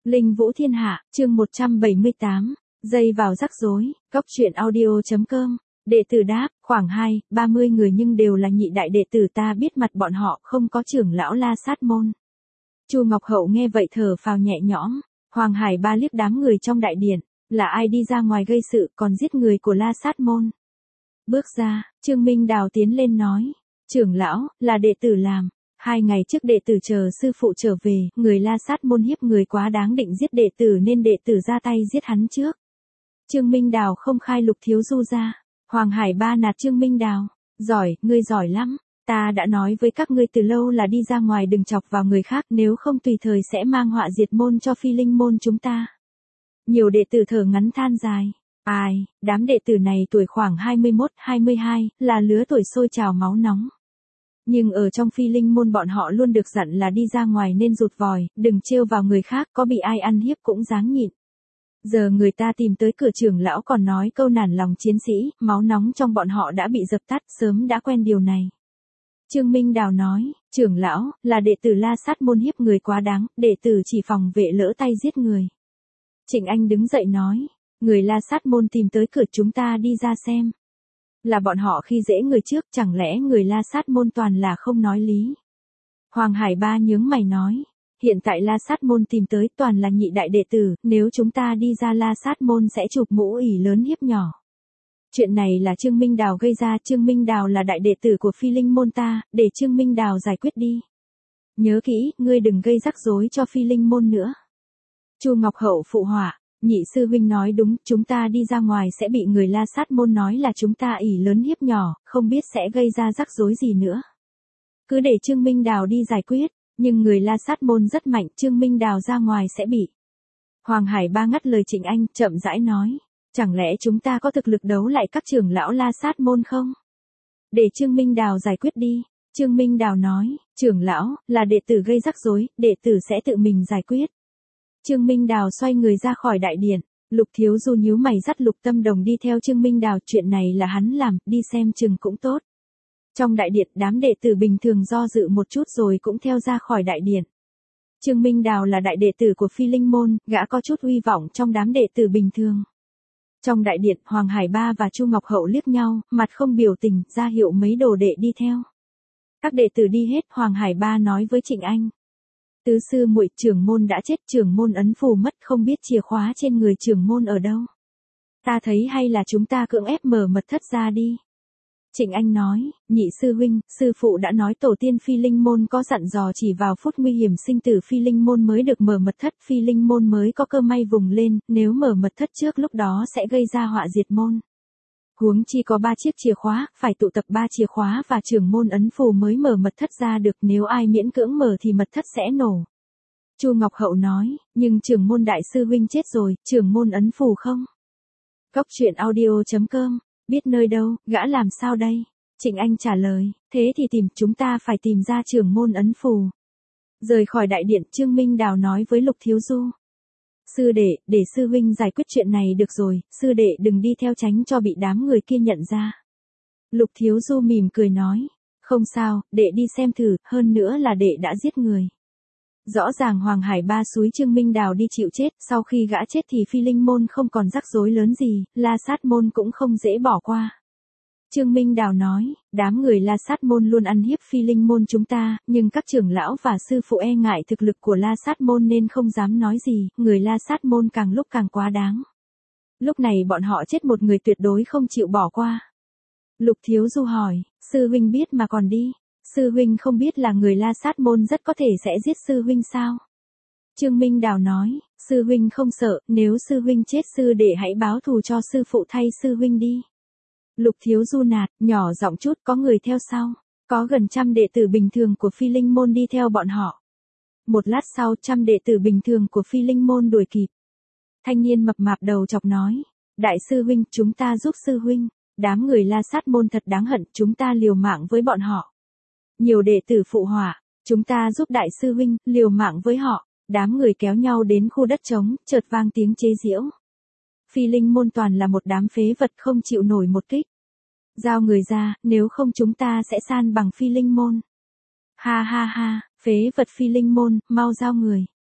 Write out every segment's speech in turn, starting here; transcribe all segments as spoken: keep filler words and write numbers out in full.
Linh Vũ Thiên Hạ, chương một trăm bảy mươi tám, dây vào rắc rối, góc truyện audio.com. Đệ tử đáp, khoảng hai, ba mươi người nhưng đều là nhị đại đệ tử, ta biết mặt bọn họ, không có trưởng lão La Sát Môn. Chu Ngọc Hậu nghe vậy thở phào nhẹ nhõm. Hoàng Hải Ba liếc đám người trong đại điện, là ai đi ra ngoài gây sự còn giết người của La Sát Môn. Bước ra, Trương Minh Đào tiến lên nói, trưởng lão, là đệ tử làm. Hai ngày trước đệ tử chờ sư phụ trở về, người La Sát Môn hiếp người quá đáng định giết đệ tử nên đệ tử ra tay giết hắn trước. Trương Minh Đào không khai Lục Thiếu Du ra. Hoàng Hải Ba nạt Trương Minh Đào, giỏi, ngươi giỏi lắm. Ta đã nói với các ngươi từ lâu là đi ra ngoài đừng chọc vào người khác, nếu không tùy thời sẽ mang họa diệt môn cho Phi Linh môn chúng ta. Nhiều đệ tử thở ngắn than dài. Ai, đám đệ tử này tuổi khoảng hai mươi mốt, hai mươi hai, là lứa tuổi sôi trào máu nóng. Nhưng ở trong Phi Linh môn bọn họ luôn được dặn là đi ra ngoài nên rụt vòi, đừng trêu vào người khác, có bị ai ăn hiếp cũng dáng nhịn. Giờ người ta tìm tới cửa trưởng lão còn nói câu nản lòng chiến sĩ, máu nóng trong bọn họ đã bị dập tắt, sớm đã quen điều này. Trương Minh Đào nói, trưởng lão, là đệ tử La Sát Môn hiếp người quá đáng, đệ tử chỉ phòng vệ lỡ tay giết người. Trịnh Anh đứng dậy nói, người La Sát Môn tìm tới cửa chúng ta đi ra xem. Là bọn họ khi dễ người trước, chẳng lẽ người La Sát Môn toàn là không nói lý. Hoàng Hải Ba nhướng mày nói, hiện tại La Sát Môn tìm tới toàn là nhị đại đệ tử, nếu chúng ta đi ra La Sát Môn sẽ chụp mũ ỉ lớn hiếp nhỏ. Chuyện này là Trương Minh Đào gây ra, Trương Minh Đào là đại đệ tử của Phi Linh môn ta, để Trương Minh Đào giải quyết đi. Nhớ kỹ, ngươi đừng gây rắc rối cho Phi Linh môn nữa. Chu Ngọc Hậu phụ họa, nhị sư huynh nói đúng, chúng ta đi ra ngoài sẽ bị người La Sát Môn nói là chúng ta ỉ lớn hiếp nhỏ, không biết sẽ gây ra rắc rối gì nữa. Cứ để Trương Minh Đào đi giải quyết, nhưng người La Sát Môn rất mạnh, Trương Minh Đào ra ngoài sẽ bị. Hoàng Hải Ba ngắt lời Trịnh Anh, chậm rãi nói. Chẳng lẽ chúng ta có thực lực đấu lại các trưởng lão La Sát Môn không? Để Trương Minh Đào giải quyết đi. Trương Minh Đào nói, trưởng lão, là đệ tử gây rắc rối, đệ tử sẽ tự mình giải quyết. Trương Minh Đào xoay người ra khỏi đại điện, Lục Thiếu Du nhíu mày dắt Lục Tâm Đồng đi theo Trương Minh Đào, chuyện này là hắn làm, đi xem chừng cũng tốt. Trong đại điện, đám đệ tử bình thường do dự một chút rồi cũng theo ra khỏi đại điện. Trương Minh Đào là đại đệ tử của Phi Linh môn, gã có chút uy vọng trong đám đệ tử bình thường. Trong đại điện, Hoàng Hải Ba và Chu Ngọc Hậu liếc nhau, mặt không biểu tình, ra hiệu mấy đồ đệ đi theo. Các đệ tử đi hết, Hoàng Hải Ba nói với Trịnh Anh. Tứ sư muội, trưởng môn đã chết, trưởng môn ấn phù mất, không biết chìa khóa trên người trưởng môn ở đâu. Ta thấy hay là chúng ta cưỡng ép mở mật thất ra đi. Trịnh Anh nói, nhị sư huynh, sư phụ đã nói tổ tiên Phi Linh môn có dặn dò chỉ vào phút nguy hiểm sinh tử Phi Linh môn mới được mở mật thất, Phi Linh môn mới có cơ may vùng lên, nếu mở mật thất trước lúc đó sẽ gây ra họa diệt môn. Huống chi có ba chiếc chìa khóa, phải tụ tập ba chìa khóa và trưởng môn ấn phù mới mở mật thất ra được, nếu ai miễn cưỡng mở thì mật thất sẽ nổ. Chu Ngọc Hậu nói, nhưng trưởng môn đại sư huynh chết rồi, trưởng môn ấn phù không? Góc truyện audio.com. Biết nơi đâu, gã làm sao đây? Trịnh Anh trả lời, thế thì tìm, chúng ta phải tìm ra trưởng môn ấn phù. Rời khỏi đại điện, Trương Minh Đào nói với Lục Thiếu Du. Sư đệ, để sư huynh giải quyết chuyện này được rồi, sư đệ đừng đi theo tránh cho bị đám người kia nhận ra. Lục Thiếu Du mỉm cười nói, không sao, đệ đi xem thử, hơn nữa là đệ đã giết người. Rõ ràng Hoàng Hải Ba xúi Trương Minh Đào đi chịu chết, sau khi gã chết thì Phi Linh môn không còn rắc rối lớn gì, La Sát Môn cũng không dễ bỏ qua. Trương Minh Đào nói, đám người La Sát Môn luôn ăn hiếp Phi Linh môn chúng ta, nhưng các trưởng lão và sư phụ e ngại thực lực của La Sát Môn nên không dám nói gì, người La Sát Môn càng lúc càng quá đáng. Lúc này bọn họ chết một người tuyệt đối không chịu bỏ qua. Lục Thiếu Du hỏi, sư huynh biết mà còn đi. Sư huynh không biết là người La Sát Môn rất có thể sẽ giết sư huynh sao? Trương Minh Đào nói, sư huynh không sợ, nếu sư huynh chết sư đệ hãy báo thù cho sư phụ thay sư huynh đi. Lục Thiếu Du nạt, nhỏ giọng chút, có người theo sau. Có gần trăm đệ tử bình thường của Phi Linh môn đi theo bọn họ. Một lát sau, trăm đệ tử bình thường của Phi Linh môn đuổi kịp. Thanh niên mập mạp đầu chọc nói, đại sư huynh, chúng ta giúp sư huynh. Đám người La Sát Môn thật đáng hận, chúng ta liều mạng với bọn họ. Nhiều đệ tử phụ họa, chúng ta giúp đại sư huynh, liều mạng với họ. Đám người kéo nhau đến khu đất trống, chợt vang tiếng chế giễu. Phi Linh môn toàn là một đám phế vật không chịu nổi một kích. Giao người ra, nếu không chúng ta sẽ san bằng Phi Linh môn. Ha ha ha, phế vật Phi Linh môn, mau giao người.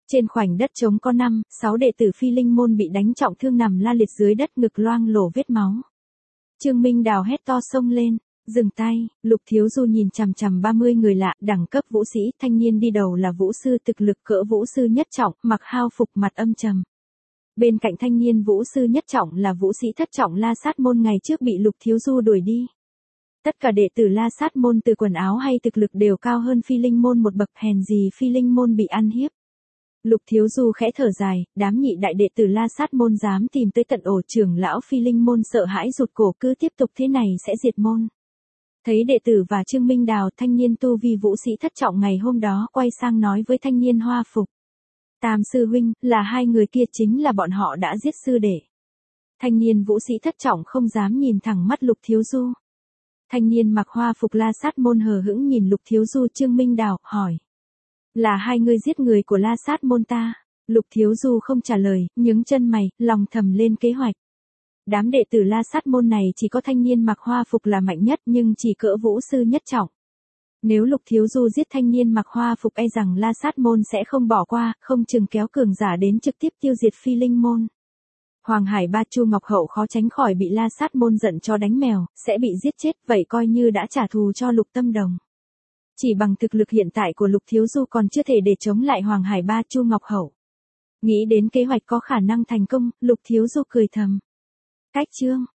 Trên khoảnh đất trống có năm, sáu đệ tử Phi Linh môn bị đánh trọng thương nằm la liệt dưới đất, ngực loang lổ vết máu. Trương Minh Đào hét to xông lên, dừng tay. Lục Thiếu Du nhìn chằm chằm ba mươi người lạ, đẳng cấp vũ sĩ, thanh niên đi đầu là vũ sư thực lực cỡ vũ sư nhất trọng, mặc hao phục, mặt âm trầm. Bên cạnh thanh niên vũ sư nhất trọng là vũ sĩ thất trọng La Sát môn ngày trước bị Lục Thiếu Du đuổi đi. Tất cả đệ tử La Sát môn từ quần áo hay thực lực đều cao hơn Phi Linh môn một bậc, hèn gì Phi Linh môn bị ăn hiếp. Lục Thiếu Du khẽ thở dài, đám nhị đại đệ tử La Sát môn dám tìm tới tận ổ, trưởng lão Phi Linh môn sợ hãi rụt cổ, cứ tiếp tục thế này sẽ diệt môn. Thấy đệ tử và Trương Minh Đào, thanh niên tu vi vũ sĩ thất trọng ngày hôm đó quay sang nói với thanh niên hoa phục. Tam sư huynh, là hai người kia chính là bọn họ đã giết sư đệ. Thanh niên vũ sĩ thất trọng không dám nhìn thẳng mắt Lục Thiếu Du. Thanh niên mặc hoa phục La Sát môn hờ hững nhìn Lục Thiếu Du. Trương Minh Đào hỏi. Là hai người giết người của La Sát môn ta. Lục Thiếu Du không trả lời, nhướng chân mày, lòng thầm lên kế hoạch. Đám đệ tử La Sát môn này chỉ có thanh niên mặc hoa phục là mạnh nhất, nhưng chỉ cỡ vũ sư nhất trọng. Nếu Lục Thiếu Du giết thanh niên mặc hoa phục, e rằng La Sát môn sẽ không bỏ qua, không chừng kéo cường giả đến trực tiếp tiêu diệt Phi Linh môn. Hoàng Hải Ba Chu Ngọc Hậu khó tránh khỏi bị La Sát môn giận cho đánh mèo, sẽ bị giết chết, vậy coi như đã trả thù cho Lục Tâm Đồng. Chỉ bằng thực lực hiện tại của Lục Thiếu Du còn chưa thể để chống lại Hoàng Hải Ba Chu Ngọc Hậu. Nghĩ đến kế hoạch có khả năng thành công, Lục Thiếu Du cười thầm. Cách chương